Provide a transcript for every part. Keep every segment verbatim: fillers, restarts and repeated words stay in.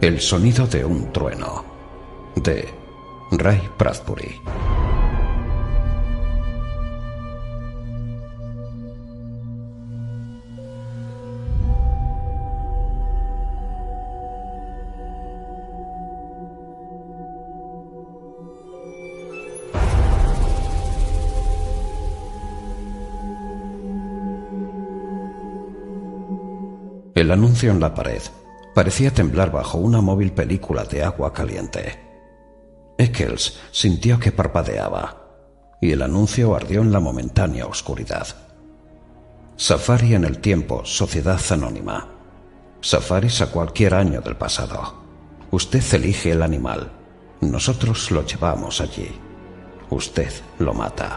El sonido de un trueno, de Ray Bradbury. El anuncio en la pared parecía temblar bajo una móvil película de agua caliente. Eccles sintió que parpadeaba, y el anuncio ardió en la momentánea oscuridad. Safari en el tiempo, Sociedad Anónima. Safaris a cualquier año del pasado. Usted elige el animal. Nosotros lo llevamos allí. Usted lo mata.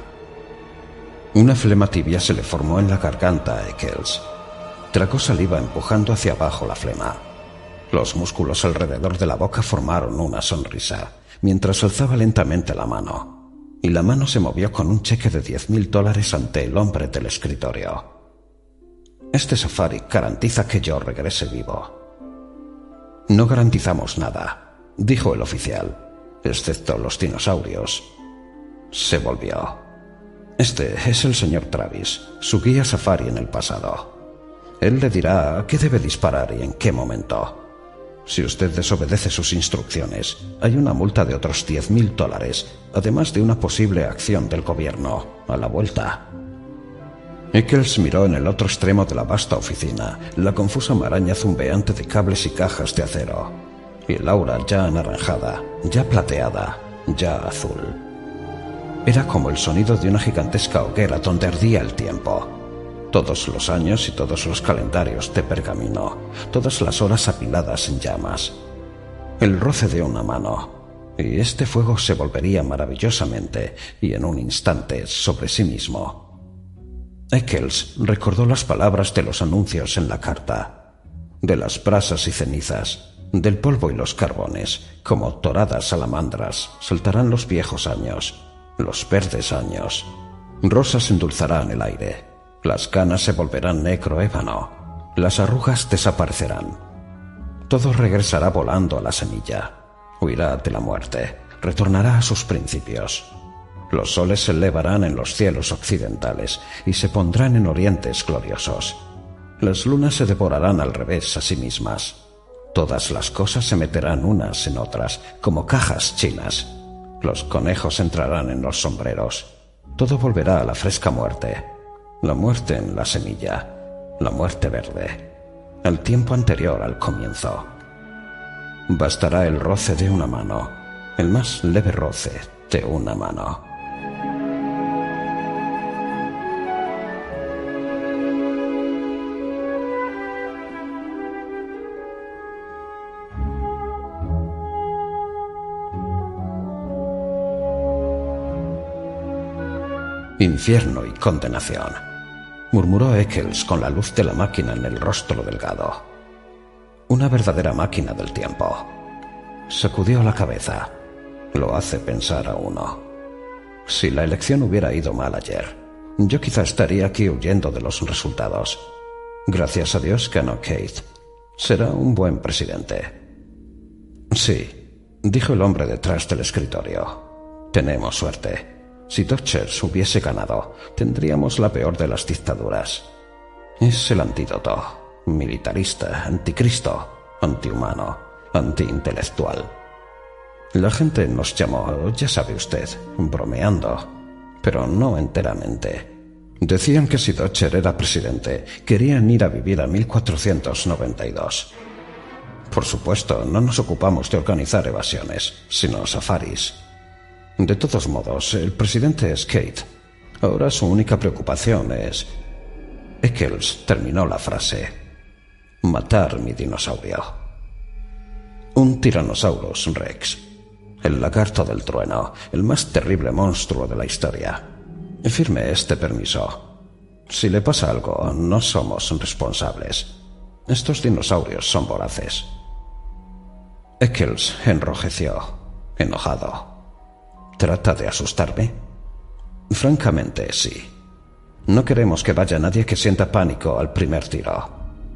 Una flema tibia se le formó en la garganta a Eccles. Tragó saliva empujando hacia abajo la flema. Los músculos alrededor de la boca formaron una sonrisa, mientras alzaba lentamente la mano, y la mano se movió con un cheque de diez mil dólares ante el hombre del escritorio. Este safari garantiza que yo regrese vivo. No garantizamos nada, dijo el oficial, excepto los dinosaurios. Se volvió. Este es el señor Travis, su guía safari en el pasado. Él le dirá a qué debe disparar y en qué momento. Si usted desobedece sus instrucciones, hay una multa de otros diez mil dólares, además de una posible acción del gobierno a la vuelta. Eccles miró en el otro extremo de la vasta oficina la confusa maraña zumbeante de cables y cajas de acero, y el aura ya anaranjada, ya plateada, ya azul. Era como el sonido de una gigantesca hoguera donde ardía el tiempo. Todos los años y todos los calendarios de pergamino, todas las horas apiladas en llamas. El roce de una mano, y este fuego se volvería maravillosamente y en un instante sobre sí mismo. Eccles recordó las palabras de los anuncios en la carta, de las brasas y cenizas, del polvo y los carbones, como doradas salamandras saltarán los viejos años, los verdes años, rosas endulzarán el aire. Las canas se volverán negro ébano, las arrugas desaparecerán. Todo regresará volando a la semilla, huirá de la muerte, retornará a sus principios. Los soles se elevarán en los cielos occidentales y se pondrán en orientes gloriosos. Las lunas se devorarán al revés a sí mismas. Todas las cosas se meterán unas en otras, como cajas chinas. Los conejos entrarán en los sombreros. Todo volverá a la fresca muerte. La muerte en la semilla, la muerte verde, el tiempo anterior al comienzo. Bastará el roce de una mano, el más leve roce de una mano. Infierno y condenación, murmuró Eccles con la luz de la máquina en el rostro delgado. Una verdadera máquina del tiempo. Sacudió la cabeza. Lo hace pensar a uno. Si la elección hubiera ido mal ayer, yo quizá estaría aquí huyendo de los resultados. Gracias a Dios ganó Keith. Será un buen presidente. Sí, dijo el hombre detrás del escritorio. Tenemos suerte. Si Dodgers hubiese ganado, tendríamos la peor de las dictaduras. Es el antídoto. Militarista, anticristo, antihumano, antiintelectual. La gente nos llamó, ya sabe usted, bromeando, pero no enteramente. Decían que si Dodger era presidente, querían ir a vivir a mil cuatrocientos noventa y dos. Por supuesto, no nos ocupamos de organizar evasiones, sino safaris. De todos modos, el presidente es Kate. Ahora su única preocupación es... Eccles terminó la frase. Matar mi dinosaurio. Un Tyrannosaurus Rex. El lagarto del trueno, el más terrible monstruo de la historia. Firme este permiso. Si le pasa algo, no somos responsables. Estos dinosaurios son voraces. Eccles enrojeció, enojado. ¿Trata de asustarme? Francamente, sí. No queremos que vaya nadie que sienta pánico al primer tiro.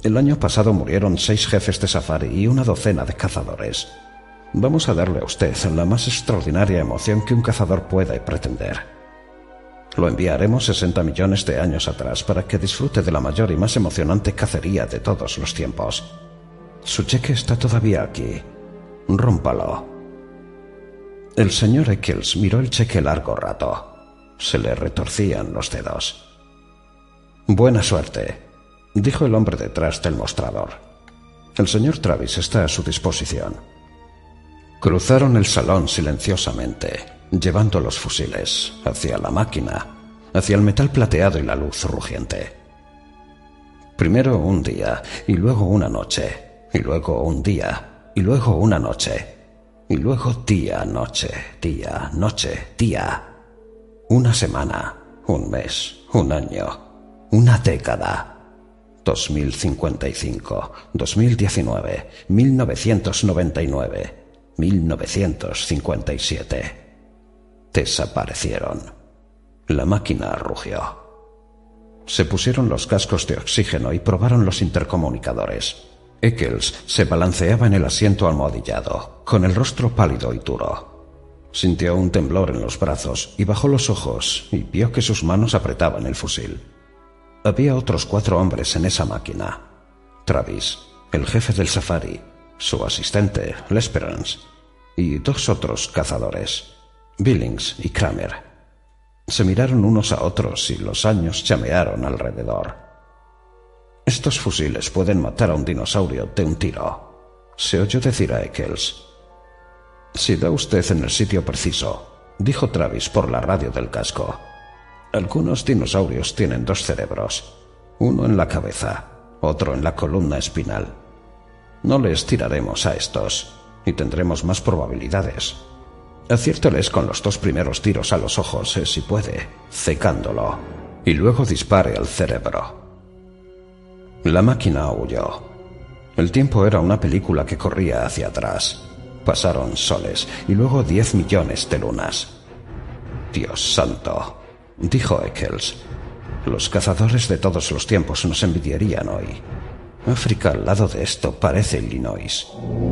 El año pasado murieron seis jefes de safari y una docena de cazadores. Vamos a darle a usted la más extraordinaria emoción que un cazador pueda pretender. Lo enviaremos sesenta millones de años atrás para que disfrute de la mayor y más emocionante cacería de todos los tiempos. Su cheque está todavía aquí. Rómpalo. El señor Eccles miró el cheque largo rato. Se le retorcían los dedos. Buena suerte, dijo el hombre detrás del mostrador. El señor Travis está a su disposición. Cruzaron el salón silenciosamente, llevando los fusiles hacia la máquina, hacia el metal plateado y la luz rugiente. Primero un día, y luego una noche, y luego un día, y luego una noche, y luego día, noche, día, noche, día. Una semana, un mes, un año, una década. dos mil cincuenta y cinco, dos mil diecinueve, mil novecientos noventa y nueve, mil novecientos cincuenta y siete. Desaparecieron. La máquina rugió. Se pusieron los cascos de oxígeno y probaron los intercomunicadores. Eccles se balanceaba en el asiento almohadillado, con el rostro pálido y duro. Sintió un temblor en los brazos y bajó los ojos y vio que sus manos apretaban el fusil. Había otros cuatro hombres en esa máquina. Travis, el jefe del safari, su asistente, L'Esperance, y dos otros cazadores, Billings y Kramer. Se miraron unos a otros y los años chamearon alrededor. Estos fusiles pueden matar a un dinosaurio de un tiro, se oyó decir a Eccles. Si da usted en el sitio preciso, dijo Travis por la radio del casco. Algunos dinosaurios tienen dos cerebros, uno en la cabeza, otro en la columna espinal. No les tiraremos a estos y tendremos más probabilidades. Aciérteles con los dos primeros tiros a los ojos, eh, si puede, secándolo, y luego dispare al cerebro. La máquina huyó. El tiempo era una película que corría hacia atrás. Pasaron soles y luego diez millones de lunas. Dios santo, dijo Eccles. Los cazadores de todos los tiempos nos envidiarían hoy. África al lado de esto parece Illinois.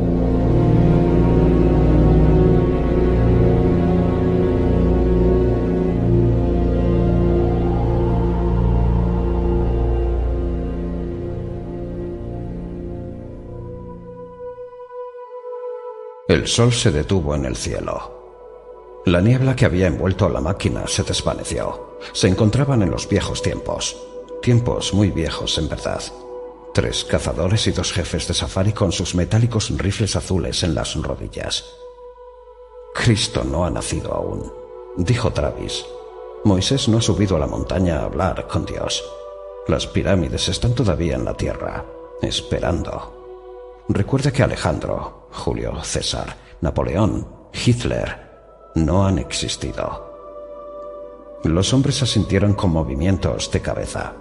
El sol se detuvo en el cielo. La niebla que había envuelto a la máquina se desvaneció. Se encontraban en los viejos tiempos. Tiempos muy viejos, en verdad. Tres cazadores y dos jefes de safari con sus metálicos rifles azules en las rodillas. Cristo no ha nacido aún, dijo Travis. Moisés no ha subido a la montaña a hablar con Dios. Las pirámides están todavía en la tierra, esperando. Recuerde que Alejandro, Julio César, Napoleón, Hitler no han existido. Los hombres asintieron con movimientos de cabeza.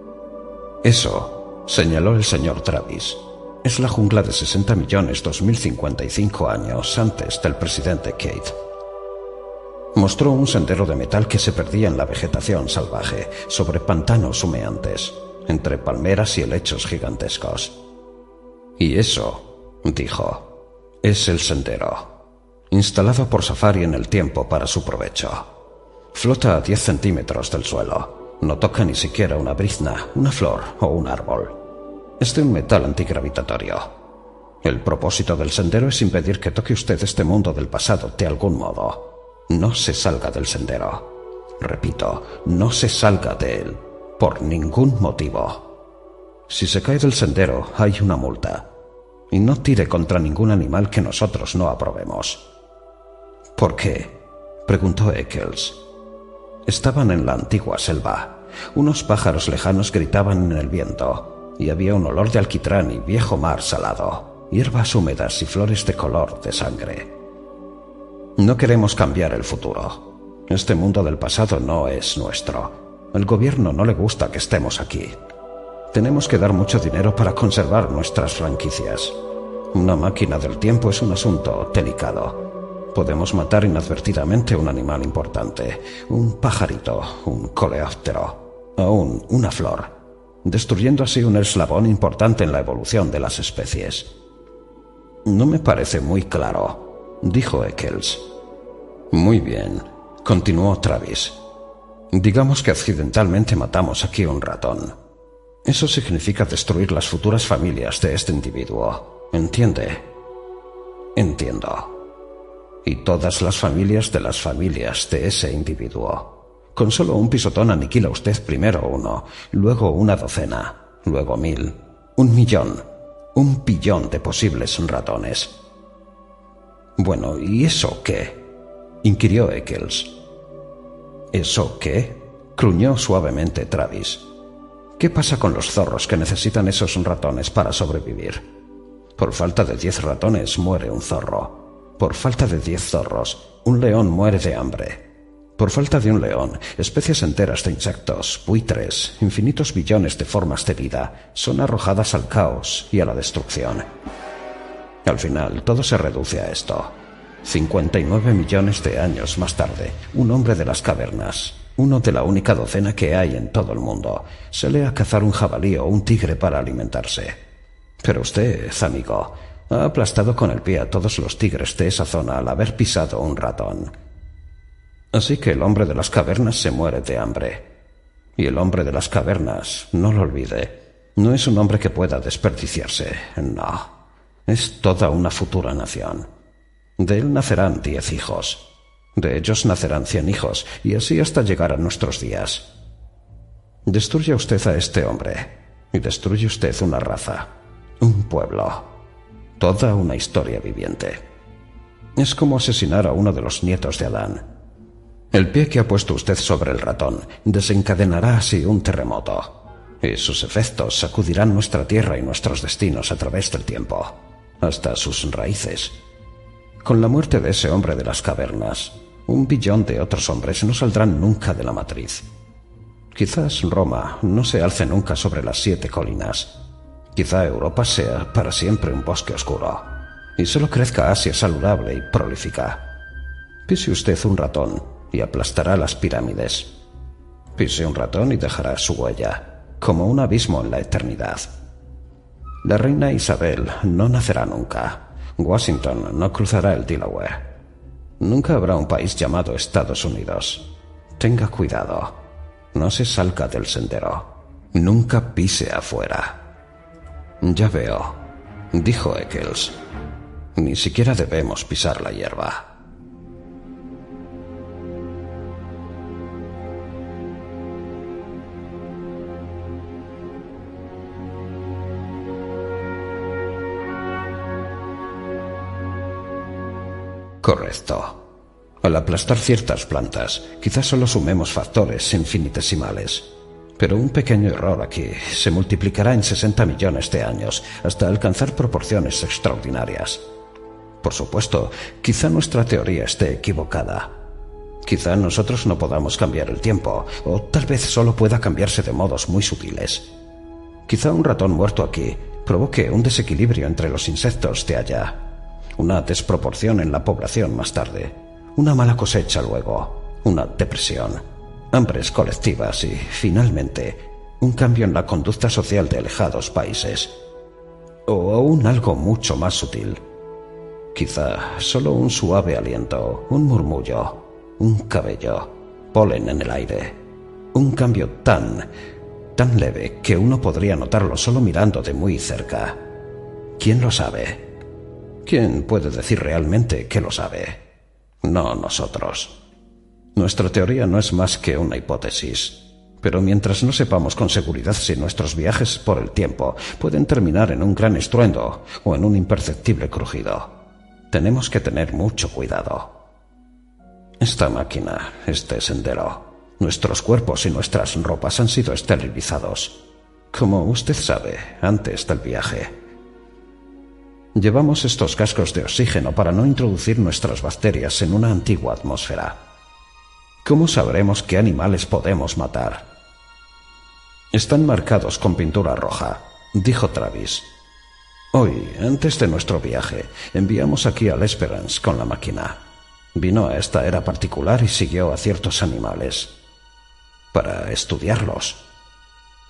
Eso, señaló el señor Travis, es la jungla de sesenta millones dos mil cincuenta y cinco años antes del presidente Kate. Mostró un sendero de metal que se perdía en la vegetación salvaje, sobre pantanos humeantes, entre palmeras y helechos gigantescos. Y eso, dijo, es el sendero, instalado por Safari en el tiempo para su provecho. Flota a diez centímetros del suelo, no toca ni siquiera una brizna, una flor o un árbol. Es de un metal antigravitatorio. El propósito del sendero es impedir que toque usted este mundo del pasado de algún modo. No se salga del sendero. Repito, no se salga de él, por ningún motivo. Si se cae del sendero, hay una multa. Y no tire contra ningún animal que nosotros no aprobemos. ¿Por qué?, preguntó Eccles. Estaban en la antigua selva. Unos pájaros lejanos gritaban en el viento, y había un olor de alquitrán y viejo mar salado, hierbas húmedas y flores de color de sangre. No queremos cambiar el futuro. Este mundo del pasado no es nuestro. Al gobierno no le gusta que estemos aquí. Tenemos que dar mucho dinero para conservar nuestras franquicias. Una máquina del tiempo es un asunto delicado. Podemos matar inadvertidamente un animal importante, un pajarito, un coleóptero, aún una flor. destruyendo así un eslabón importante en la evolución de las especies. No me parece muy claro, dijo Eccles. Muy bien, continuó Travis. Digamos que accidentalmente matamos aquí un ratón. Eso significa destruir las futuras familias de este individuo. ¿Entiende? Entiendo. Y todas las familias de las familias de ese individuo. Con solo un pisotón aniquila usted primero uno, luego una docena, luego mil, un millón, un billón de posibles ratones. Bueno, ¿y eso qué? Inquirió Eccles. ¿Eso qué? Gruñó suavemente Travis. ¿Qué pasa con los zorros que necesitan esos ratones para sobrevivir? Por falta de diez ratones muere un zorro. Por falta de diez zorros, un león muere de hambre. Por falta de un león, especies enteras de insectos, buitres, infinitos billones de formas de vida son arrojadas al caos y a la destrucción. Al final, todo se reduce a esto. cincuenta y nueve millones de años más tarde, un hombre de las cavernas, uno de la única docena que hay en todo el mundo, sale a cazar un jabalí o un tigre para alimentarse. Pero usted, amigo, ha aplastado con el pie a todos los tigres de esa zona al haber pisado un ratón. Así que el hombre de las cavernas se muere de hambre. Y el hombre de las cavernas, no lo olvide, no es un hombre que pueda desperdiciarse, no. Es toda una futura nación. De él nacerán diez hijos. De ellos nacerán cien hijos, y así hasta llegar a nuestros días. Destruye usted a este hombre, y destruye usted una raza, un pueblo, toda una historia viviente. Es como asesinar a uno de los nietos de Adán. El pie que ha puesto usted sobre el ratón desencadenará así un terremoto, y sus efectos sacudirán nuestra tierra y nuestros destinos a través del tiempo, hasta sus raíces. Con la muerte de ese hombre de las cavernas, un billón de otros hombres no saldrán nunca de la matriz. Quizás Roma no se alce nunca sobre las siete colinas. Quizá Europa sea para siempre un bosque oscuro, y solo crezca Asia saludable y prolífica. Pise usted un ratón y aplastará las pirámides. Pise un ratón y dejará su huella, como un abismo en la eternidad. La reina Isabel no nacerá nunca. Washington no cruzará el Delaware. Nunca habrá un país llamado Estados Unidos. Tenga cuidado. No se salga del sendero. Nunca pise afuera. Ya veo, dijo Eccles. Ni siquiera debemos pisar la hierba. Correcto. Al aplastar ciertas plantas, quizás solo sumemos factores infinitesimales. Pero un pequeño error aquí se multiplicará en sesenta millones de años hasta alcanzar proporciones extraordinarias. Por supuesto, quizá nuestra teoría esté equivocada. Quizá nosotros no podamos cambiar el tiempo, o tal vez solo pueda cambiarse de modos muy sutiles. Quizá un ratón muerto aquí provoque un desequilibrio entre los insectos de allá. Una desproporción en la población más tarde, una mala cosecha luego, una depresión, hambres colectivas y, finalmente, un cambio en la conducta social de alejados países. O aún algo mucho más sutil. Quizá solo un suave aliento, un murmullo, un cabello, polen en el aire. Un cambio tan, tan leve que uno podría notarlo solo mirando de muy cerca. ¿Quién lo sabe? ¿Quién puede decir realmente que lo sabe? No nosotros. Nuestra teoría no es más que una hipótesis, pero mientras no sepamos con seguridad si nuestros viajes por el tiempo pueden terminar en un gran estruendo o en un imperceptible crujido, tenemos que tener mucho cuidado. Esta máquina, este sendero, nuestros cuerpos y nuestras ropas han sido esterilizados, como usted sabe, antes del viaje. Llevamos estos cascos de oxígeno para no introducir nuestras bacterias en una antigua atmósfera. ¿Cómo sabremos qué animales podemos matar? Están marcados con pintura roja, dijo Travis. Hoy, antes de nuestro viaje, enviamos aquí al Esperance con la máquina. Vino a esta era particular y siguió a ciertos animales para estudiarlos.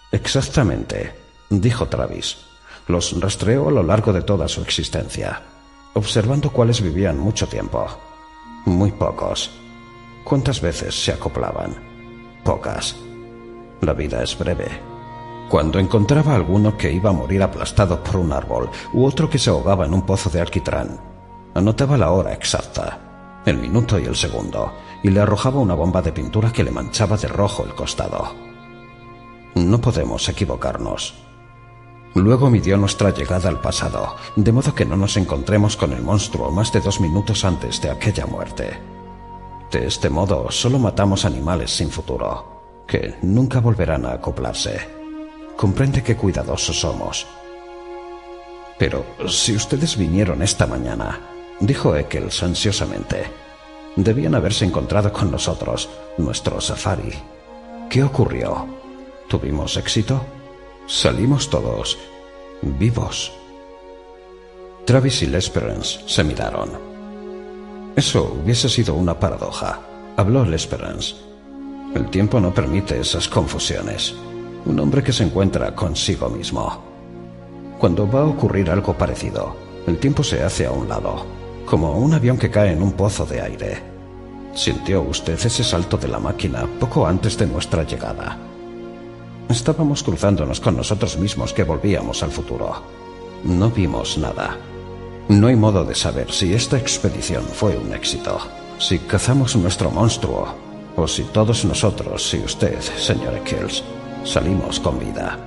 Exactamente, dijo Travis. Los rastreó a lo largo de toda su existencia, observando cuáles vivían mucho tiempo. Muy pocos. ¿Cuántas veces se acoplaban? Pocas. La vida es breve. Cuando encontraba a alguno que iba a morir aplastado por un árbol u otro que se ahogaba en un pozo de alquitrán, anotaba la hora exacta, el minuto y el segundo, y le arrojaba una bomba de pintura que le manchaba de rojo el costado. No podemos equivocarnos. Luego midió nuestra llegada al pasado, de modo que no nos encontremos con el monstruo más de dos minutos antes de aquella muerte. De este modo, solo matamos animales sin futuro, que nunca volverán a acoplarse. Comprende qué cuidadosos somos. Pero si ustedes vinieron esta mañana, dijo Eccles ansiosamente, debían haberse encontrado con nosotros, nuestro safari. ¿Qué ocurrió? ¿Tuvimos éxito? Salimos todos vivos. Travis y L'Esperance se miraron. Eso hubiese sido una paradoja, habló L'Esperance. El tiempo no permite esas confusiones. Un hombre que se encuentra consigo mismo. Cuando va a ocurrir algo parecido, el tiempo se hace a un lado, como un avión que cae en un pozo de aire. Sintió usted ese salto de la máquina poco antes de nuestra llegada. Estábamos cruzándonos con nosotros mismos que volvíamos al futuro. No vimos nada. No hay modo de saber si esta expedición fue un éxito, si cazamos nuestro monstruo, o si todos nosotros y usted, señor Eccles, salimos con vida.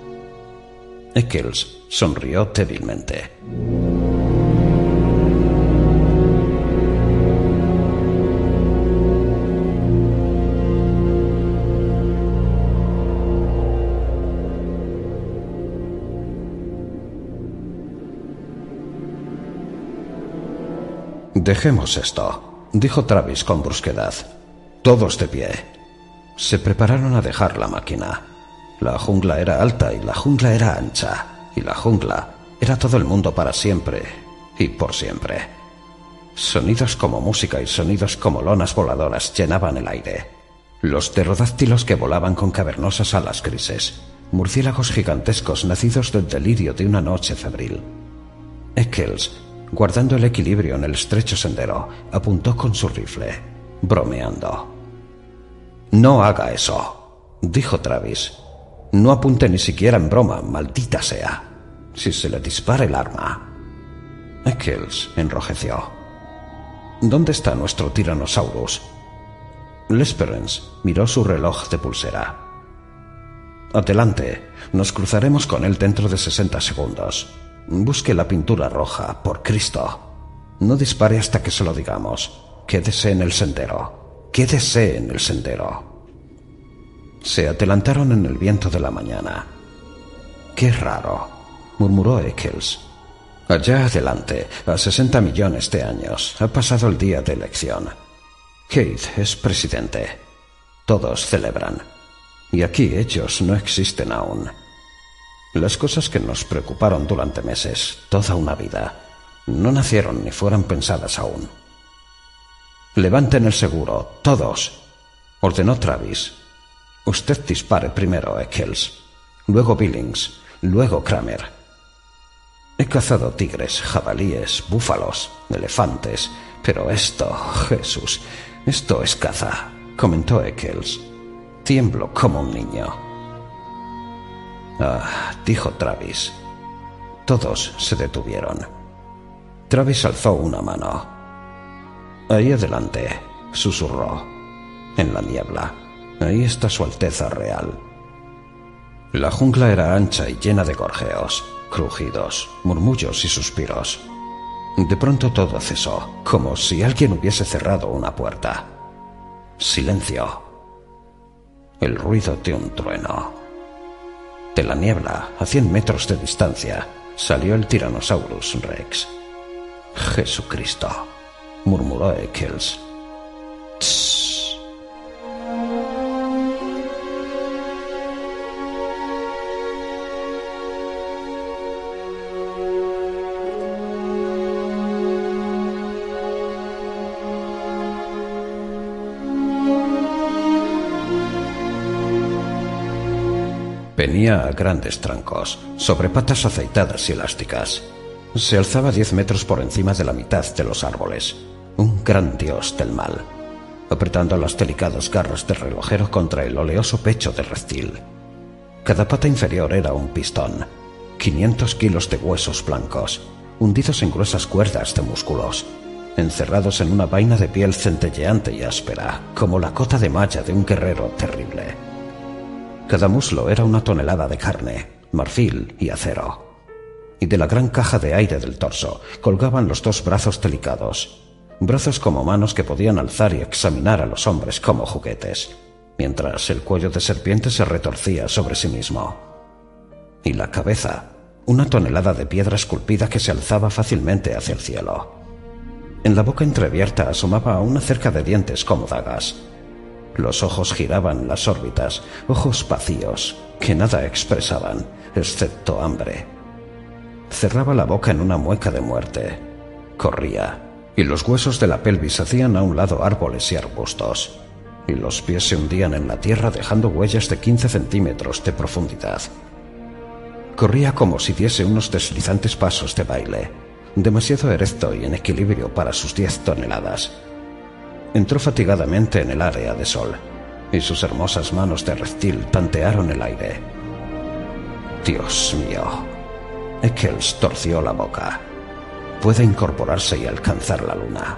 Eccles sonrió débilmente. Dejemos esto, dijo Travis con brusquedad. Todos de pie. Se prepararon a dejar la máquina. La jungla era alta y la jungla era ancha, y la jungla era todo el mundo para siempre y por siempre. Sonidos como música y sonidos como lonas voladoras llenaban el aire. Los pterodáctilos que volaban con cavernosas alas grises, murciélagos gigantescos nacidos del delirio de una noche febril. Eccles, guardando el equilibrio en el estrecho sendero, apuntó con su rifle, bromeando. «No haga eso», dijo Travis. «No apunte ni siquiera en broma, maldita sea. Si se le dispara el arma». Eccles enrojeció. «¿Dónde está nuestro Tyrannosaurus?» L'Esperance miró su reloj de pulsera. «Adelante, nos cruzaremos con él dentro de sesenta segundos. Busque la pintura roja, por Cristo. No dispare hasta que se lo digamos. Quédese en el sendero. Quédese en el sendero». Se adelantaron en el viento de la mañana. «Qué raro», murmuró Eccles. «Allá adelante, a sesenta millones de años, ha pasado el día de elección. Keith es presidente. Todos celebran. Y aquí ellos no existen aún. Las cosas que nos preocuparon durante meses, toda una vida, no nacieron ni fueron pensadas aún. Levanten el seguro, todos», ordenó Travis. «Usted dispare primero, Eccles. Luego Billings. Luego Kramer. He cazado tigres, jabalíes, búfalos, elefantes, pero esto, Jesús, esto es caza», comentó Eccles. «Tiemblo como un niño». «Ah», dijo Travis. Todos se detuvieron. Travis alzó una mano. «Ahí adelante», susurró. «En la niebla. Ahí está su Alteza Real». La jungla era ancha y llena de gorjeos, crujidos, murmullos y suspiros. De pronto todo cesó, como si alguien hubiese cerrado una puerta. Silencio. El ruido de un trueno. De la niebla, a cien metros de distancia, salió el Tyrannosaurus Rex. «Jesucristo», murmuró Eccles. «Tss». Venía a grandes trancos, sobre patas aceitadas y elásticas. Se alzaba diez metros por encima de la mitad de los árboles. Un gran dios del mal, apretando las delicadas garras del relojero contra el oleoso pecho del reptil. Cada pata inferior era un pistón. quinientos kilos de huesos blancos, hundidos en gruesas cuerdas de músculos, encerrados en una vaina de piel centelleante y áspera, como la cota de malla de un guerrero terrible. Cada muslo era una tonelada de carne, marfil y acero. Y de la gran caja de aire del torso colgaban los dos brazos delicados, brazos como manos que podían alzar y examinar a los hombres como juguetes, mientras el cuello de serpiente se retorcía sobre sí mismo. Y la cabeza, una tonelada de piedra esculpida que se alzaba fácilmente hacia el cielo. En la boca entreabierta asomaba una cerca de dientes como dagas. Los ojos giraban las órbitas, ojos vacíos, que nada expresaban, excepto hambre. Cerraba la boca en una mueca de muerte. Corría, y los huesos de la pelvis hacían a un lado árboles y arbustos, y los pies se hundían en la tierra dejando huellas de quince centímetros de profundidad. Corría como si diese unos deslizantes pasos de baile, demasiado erecto y en equilibrio para sus diez toneladas. Entró fatigadamente en el área de sol, y sus hermosas manos de reptil tantearon el aire. Dios mío. Eccles torció la boca. Puede incorporarse y alcanzar la luna.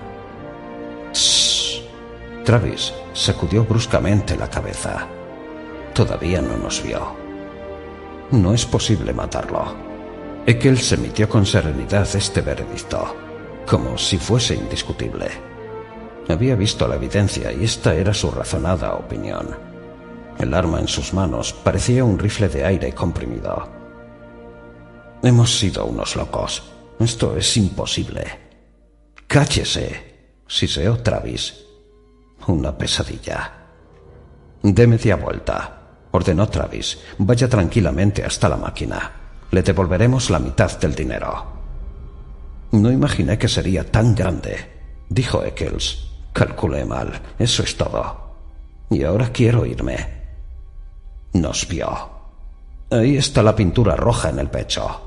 Shh. Travis sacudió bruscamente la cabeza. Todavía no nos vio. No es posible matarlo. Eccles emitió con serenidad este veredicto, como si fuese indiscutible. Había visto la evidencia y esta era su razonada opinión. El arma en sus manos parecía un rifle de aire comprimido. Hemos sido unos locos. Esto es imposible. ¡Cállese!, siseó Travis. Una pesadilla. De media vuelta, ordenó Travis. Vaya tranquilamente hasta la máquina. Le devolveremos la mitad del dinero. No imaginé que sería tan grande, dijo Eccles. Calculé mal, eso es todo. Y ahora quiero irme. Nos vio. Ahí está la pintura roja en el pecho.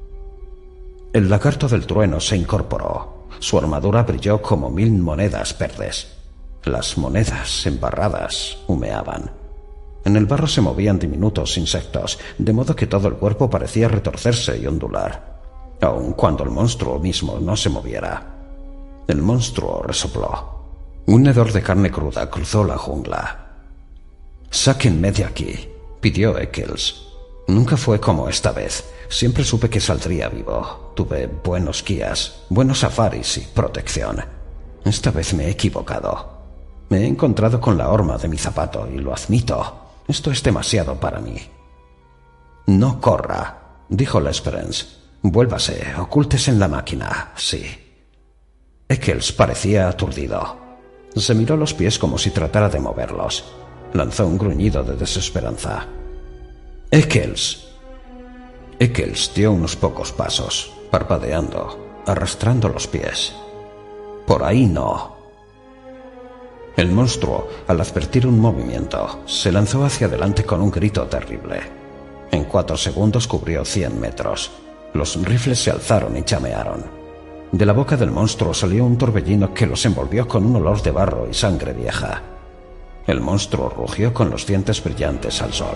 El lagarto del trueno se incorporó. Su armadura brilló como mil monedas verdes. Las monedas embarradas humeaban. En el barro se movían diminutos insectos, de modo que todo el cuerpo parecía retorcerse y ondular, aun cuando el monstruo mismo no se moviera. El monstruo resopló. Un hedor de carne cruda cruzó la jungla. «Sáquenme de aquí», pidió Eccles. Nunca fue como esta vez. Siempre supe que saldría vivo. Tuve buenos guías, buenos safaris y protección. Esta vez me he equivocado. Me he encontrado con la horma de mi zapato y lo admito. Esto es demasiado para mí. No corra, dijo Lesperance. Vuélvase, ocúltese en la máquina, sí. Eccles parecía aturdido. Se miró los pies como si tratara de moverlos. Lanzó un gruñido de desesperanza. Eccles. Eccles dio unos pocos pasos, parpadeando, arrastrando los pies. Por ahí no. El monstruo, al advertir un movimiento, se lanzó hacia adelante con un grito terrible. En cuatro segundos cubrió cien metros. Los rifles se alzaron y llamearon. De la boca del monstruo salió un torbellino que los envolvió con un olor de barro y sangre vieja. El monstruo rugió con los dientes brillantes al sol.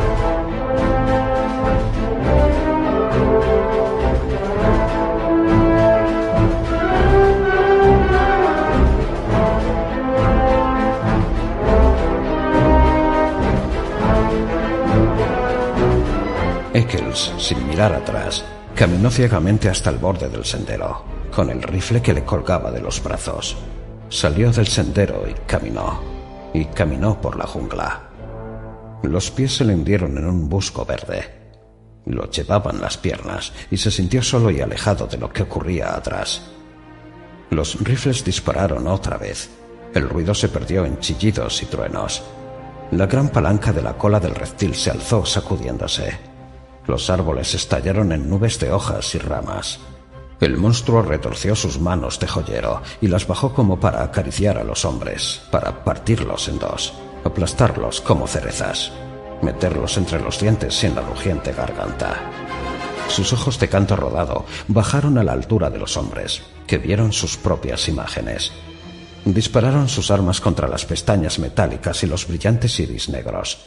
Eccles, sin mirar atrás, caminó ciegamente hasta el borde del sendero, con el rifle que le colgaba de los brazos. Salió del sendero y caminó, y caminó por la jungla. Los pies se le hundieron en un busco verde. Lo llevaban las piernas y se sintió solo y alejado de lo que ocurría atrás. Los rifles dispararon otra vez. El ruido se perdió en chillidos y truenos. La gran palanca de la cola del reptil se alzó sacudiéndose. Los árboles estallaron en nubes de hojas y ramas. El monstruo retorció sus manos de joyero y las bajó como para acariciar a los hombres, para partirlos en dos, aplastarlos como cerezas. meterlos entre los dientes y en la rugiente garganta. Sus ojos de canto rodado bajaron a la altura de los hombres, que vieron sus propias imágenes. Dispararon sus armas contra las pestañas metálicas y los brillantes iris negros.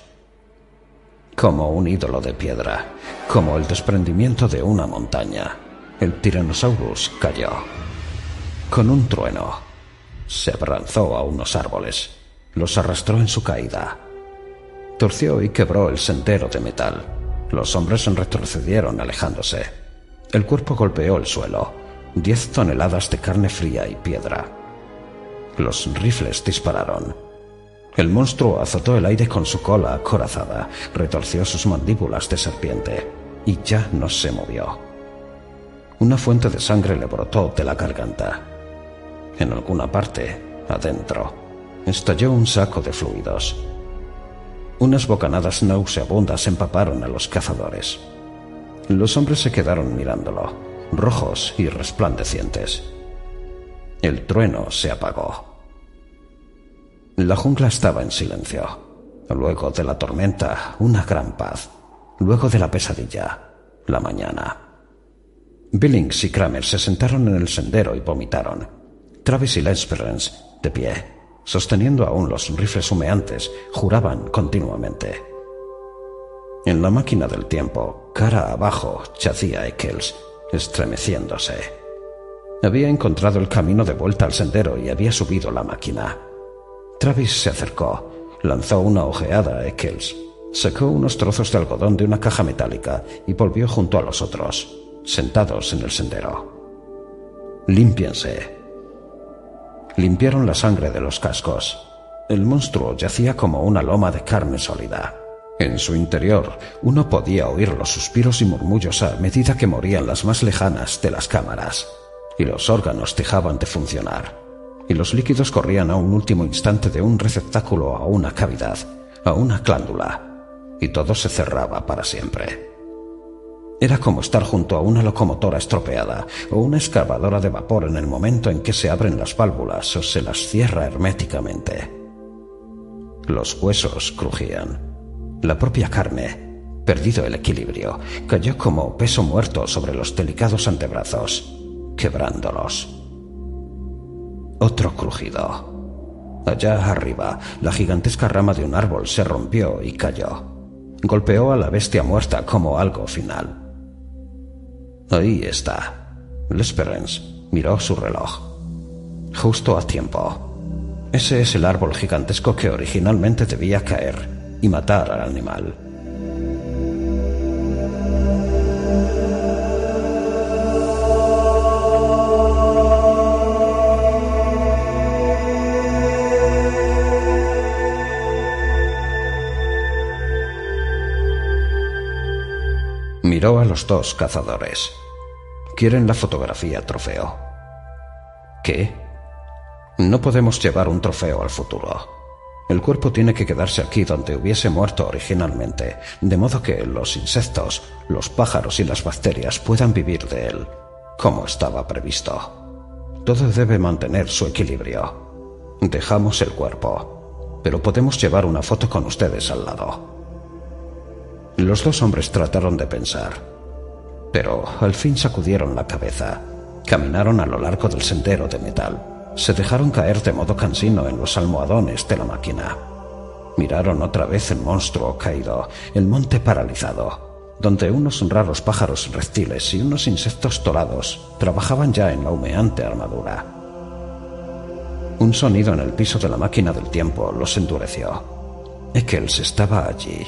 Como un ídolo de piedra, como el desprendimiento de una montaña, el Tyrannosaurus cayó. Con un trueno, se abalanzó a unos árboles, los arrastró en su caída. Torció y quebró el sendero de metal. Los hombres retrocedieron alejándose. El cuerpo golpeó el suelo. Diez toneladas de carne fría y piedra. Los rifles dispararon. El monstruo azotó el aire con su cola acorazada, retorció sus mandíbulas de serpiente y ya no se movió. Una fuente de sangre le brotó de la garganta. En alguna parte, adentro, estalló un saco de fluidos. Unas bocanadas nauseabundas empaparon a los cazadores. Los hombres se quedaron mirándolo, rojos y resplandecientes. El trueno se apagó. La jungla estaba en silencio. Luego de la tormenta, una gran paz. Luego de la pesadilla, la mañana. Billings y Kramer se sentaron en el sendero y vomitaron. Travis y Lesperance, de pie, sosteniendo aún los rifles humeantes, juraban continuamente. En la máquina del tiempo, cara abajo, yacía Eccles, estremeciéndose. Había encontrado el camino de vuelta al sendero y había subido la máquina. Travis se acercó, lanzó una ojeada a Eccles, sacó unos trozos de algodón de una caja metálica y volvió junto a los otros, sentados en el sendero. «Límpiense». Limpiaron la sangre de los cascos. El monstruo yacía como una loma de carne sólida. En su interior, uno podía oír los suspiros y murmullos a medida que morían las más lejanas de las cámaras, y los órganos dejaban de funcionar, y los líquidos corrían a un último instante de un receptáculo a una cavidad, a una glándula, y todo se cerraba para siempre. Era como estar junto a una locomotora estropeada o una excavadora de vapor en el momento en que se abren las válvulas o se las cierra herméticamente. Los huesos crujían. La propia carne, perdido el equilibrio, cayó como peso muerto sobre los delicados antebrazos, quebrándolos. Otro crujido. Allá arriba, la gigantesca rama de un árbol se rompió y cayó. Golpeó a la bestia muerta como algo final. Ahí está. Lesperance miró su reloj. Justo a tiempo. Ese es el árbol gigantesco que originalmente debía caer y matar al animal. Miró a los dos cazadores. Quieren la fotografía trofeo. ¿Qué? No podemos llevar un trofeo al futuro. El cuerpo tiene que quedarse aquí donde hubiese muerto originalmente, de modo que los insectos, los pájaros y las bacterias puedan vivir de él, como estaba previsto. Todo debe mantener su equilibrio. Dejamos el cuerpo, pero podemos llevar una foto con ustedes al lado. Los dos hombres trataron de pensar, pero al fin sacudieron la cabeza, caminaron a lo largo del sendero de metal, se dejaron caer de modo cansino en los almohadones de la máquina. Miraron otra vez el monstruo caído, el monte paralizado, donde unos raros pájaros reptiles y unos insectos dorados trabajaban ya en la humeante armadura. Un sonido en el piso de la máquina del tiempo los endureció. Eccles estaba allí,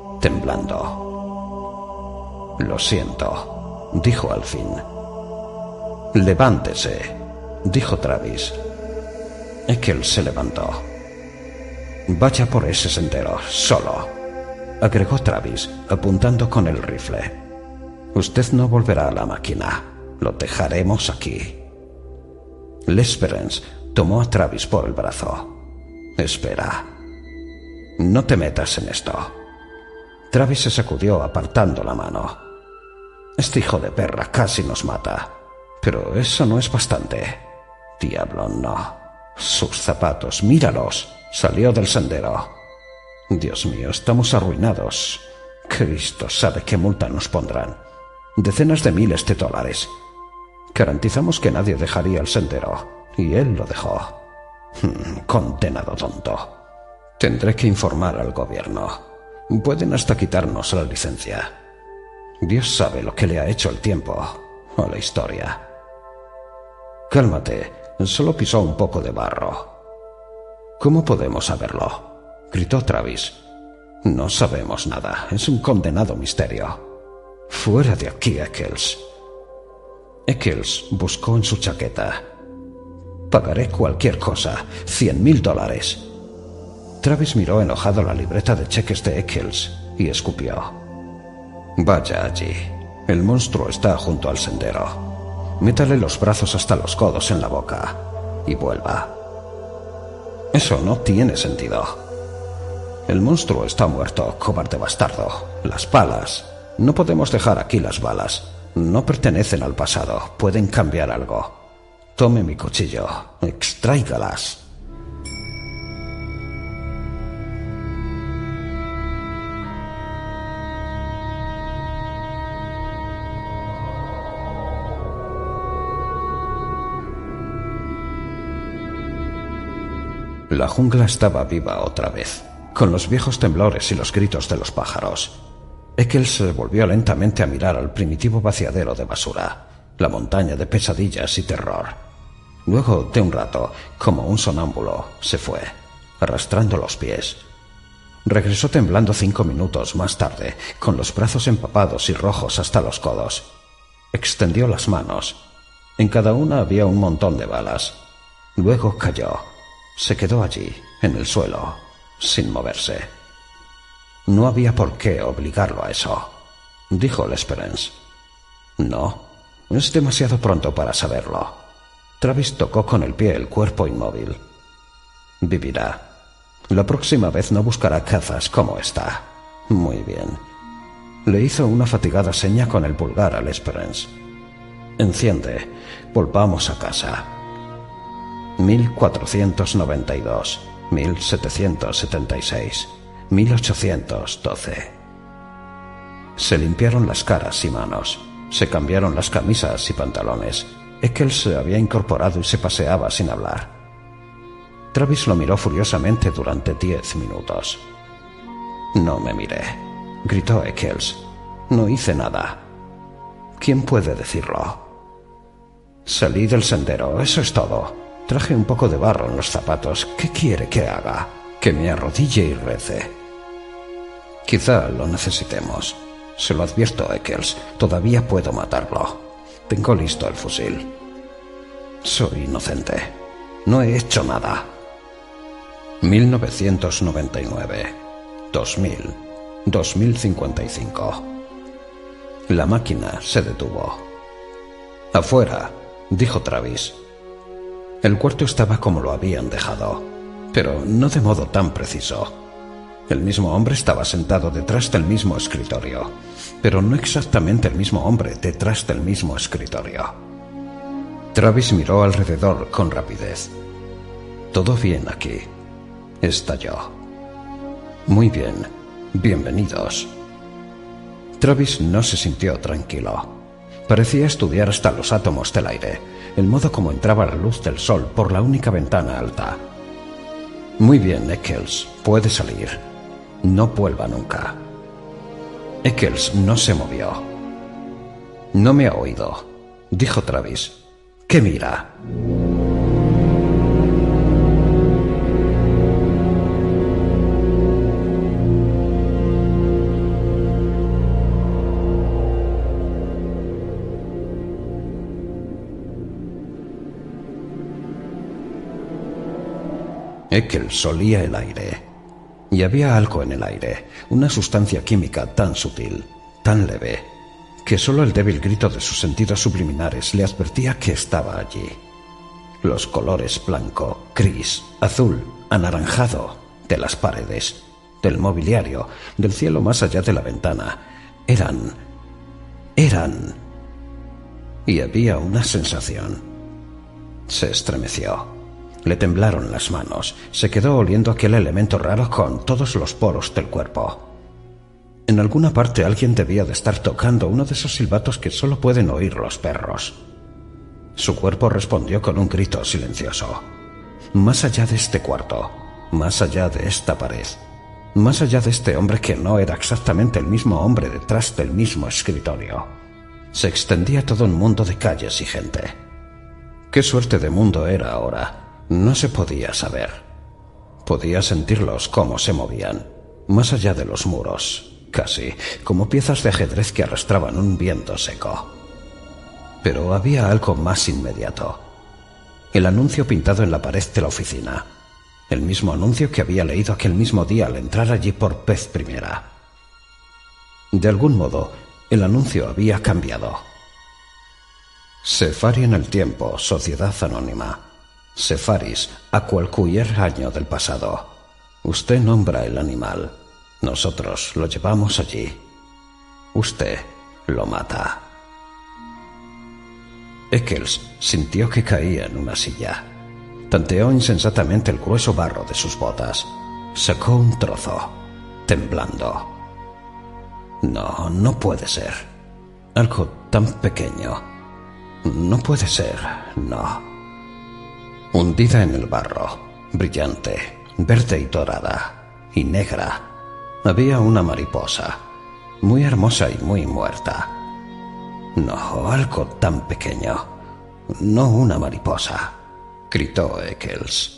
temblando. «Lo siento», dijo al fin. «Levántese», dijo Travis. Eccles se levantó. «Vaya por ese sendero, solo», agregó Travis, apuntando con el rifle. «Usted no volverá a la máquina. Lo dejaremos aquí». Lesperance tomó a Travis por el brazo. «Espera. No te metas en esto». Travis se sacudió apartando la mano. «Este hijo de perra casi nos mata. Pero eso no es bastante». «Diablo, no. Sus zapatos, míralos». Salió del sendero. Dios mío, estamos arruinados. Cristo sabe qué multa nos pondrán. Decenas de miles de dólares. Garantizamos que nadie dejaría el sendero, y él lo dejó. Condenado tonto. Tendré que informar al gobierno. Pueden hasta quitarnos la licencia. Dios sabe lo que le ha hecho el tiempo a la historia. Cálmate, solo pisó un poco de barro. ¿Cómo podemos saberlo?, gritó Travis. No sabemos nada, es un condenado misterio. Fuera de aquí, Eccles. Eccles buscó en su chaqueta. Pagaré cualquier cosa, cien mil dólares. Travis miró enojado la libreta de cheques de Eccles y escupió. Vaya allí. El monstruo está junto al sendero. Métale los brazos hasta los codos en la boca y vuelva. Eso no tiene sentido. El monstruo está muerto, cobarde bastardo. Las balas. No podemos dejar aquí las balas. No pertenecen al pasado. Pueden cambiar algo. Tome mi cuchillo. Extráigalas. La jungla estaba viva otra vez, con los viejos temblores y los gritos de los pájaros. Eccles se volvió lentamente a mirar al primitivo vaciadero de basura, la montaña de pesadillas y terror. Luego de un rato, como un sonámbulo, se fue, arrastrando los pies. Regresó temblando cinco minutos más tarde, con los brazos empapados y rojos hasta los codos. Extendió las manos. En cada una había un montón de balas. Luego cayó. Se quedó allí, en el suelo, sin moverse. No había por qué obligarlo a eso, dijo L'Esperance. No, es demasiado pronto para saberlo. Travis tocó con el pie el cuerpo inmóvil. Vivirá. La próxima vez no buscará cazas como esta. Muy bien. Le hizo una fatigada seña con el pulgar a L'Esperance. Enciende. Volvamos a casa. mil cuatrocientos noventa y dos, mil setecientos setenta y seis, mil ochocientos doce. Se limpiaron las caras y manos. Se cambiaron las camisas y pantalones. Eccles se había incorporado y se paseaba sin hablar. Travis lo miró furiosamente durante diez minutos. No me miré, gritó Eccles. No hice nada. ¿Quién puede decirlo? Salí del sendero, eso es todo. Traje un poco de barro en los zapatos. ¿Qué quiere que haga? Que me arrodille y rece. Quizá lo necesitemos. Se lo advierto, Eccles. Todavía puedo matarlo. Tengo listo el fusil. Soy inocente. No he hecho nada. mil novecientos noventa y nueve. dos mil. dos mil cincuenta y cinco. La máquina se detuvo. Afuera, dijo Travis. El cuarto estaba como lo habían dejado, pero no de modo tan preciso. El mismo hombre estaba sentado detrás del mismo escritorio, pero no exactamente el mismo hombre detrás del mismo escritorio. Travis miró alrededor con rapidez. Todo bien aquí. Estalló. Muy bien. Bienvenidos. Travis no se sintió tranquilo. Parecía estudiar hasta los átomos del aire, el modo como entraba la luz del sol por la única ventana alta. Muy bien, Eccles, puede salir. No vuelva nunca. Eccles no se movió. No me ha oído, dijo Travis. ¿Qué mira? Eccles olía el aire. Y había algo en el aire, una sustancia química tan sutil, tan leve, que solo el débil grito de sus sentidos subliminares le advertía que estaba allí. Los colores blanco, gris, azul, anaranjado de las paredes, del mobiliario, del cielo más allá de la ventana, eran... eran... Y había una sensación. Se estremeció. Le temblaron las manos. Se quedó oliendo aquel elemento raro con todos los poros del cuerpo. En alguna parte alguien debía de estar tocando uno de esos silbatos que solo pueden oír los perros. Su cuerpo respondió con un grito silencioso. Más allá de este cuarto, más allá de esta pared, más allá de este hombre que no era exactamente el mismo hombre detrás del mismo escritorio, se extendía todo un mundo de calles y gente. ¿Qué suerte de mundo era ahora? No se podía saber. Podía sentirlos cómo se movían, más allá de los muros, casi como piezas de ajedrez que arrastraban un viento seco. Pero había algo más inmediato. El anuncio pintado en la pared de la oficina. El mismo anuncio que había leído aquel mismo día al entrar allí por vez primera. De algún modo, el anuncio había cambiado. Sefari en el tiempo, Sociedad Anónima. Sefaris, a cualquier año del pasado. Usted nombra el animal. Nosotros lo llevamos allí. Usted lo mata. Eccles sintió que caía en una silla. Tanteó insensatamente el grueso barro de sus botas. Sacó un trozo, temblando. No, no puede ser. Algo tan pequeño. No puede ser, no. Hundida en el barro, brillante, verde y dorada, y negra, había una mariposa, muy hermosa y muy muerta. No, algo tan pequeño. No una mariposa, gritó Eccles.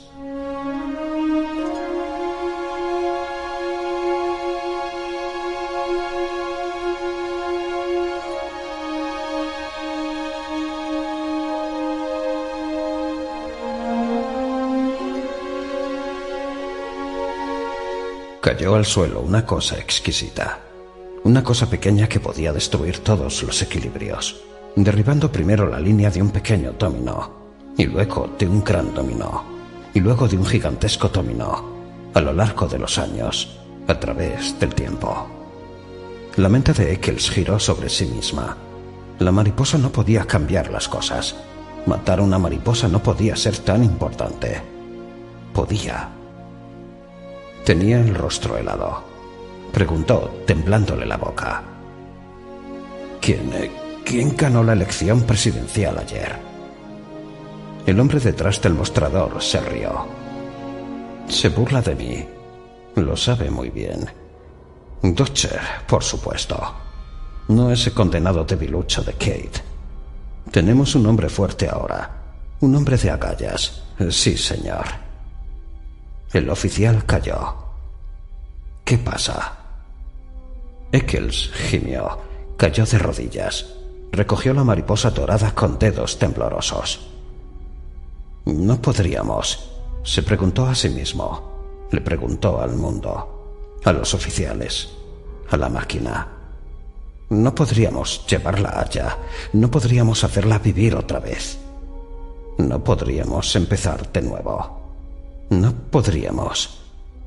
Cayó al suelo una cosa exquisita, una cosa pequeña que podía destruir todos los equilibrios, derribando primero la línea de un pequeño dominó, y luego de un gran dominó, y luego de un gigantesco dominó, a lo largo de los años, a través del tiempo. La mente de Eccles giró sobre sí misma. La mariposa no podía cambiar las cosas. Matar a una mariposa no podía ser tan importante. Podía. Tenía el rostro helado. Preguntó, temblándole la boca. ¿Quién, eh, quién ganó la elección presidencial ayer? El hombre detrás del mostrador se rió. Se burla de mí. Lo sabe muy bien. Dutcher, por supuesto. No ese condenado debilucho de Kate. Tenemos un hombre fuerte ahora. Un hombre de agallas. Sí, señor. El oficial calló. ¿Qué pasa? Eccles gimió, cayó de rodillas, recogió la mariposa dorada con dedos temblorosos. No podríamos, se preguntó a sí mismo, le preguntó al mundo, a los oficiales, a la máquina. No podríamos llevarla allá, no podríamos hacerla vivir otra vez. No podríamos empezar de nuevo. No podríamos.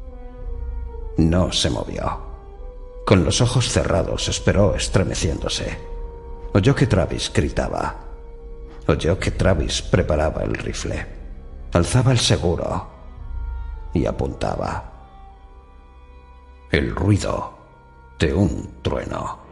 No se movió. Con los ojos cerrados esperó estremeciéndose. Oyó que Travis gritaba. Oyó que Travis preparaba el rifle. Alzaba el seguro y apuntaba. El ruido de un trueno.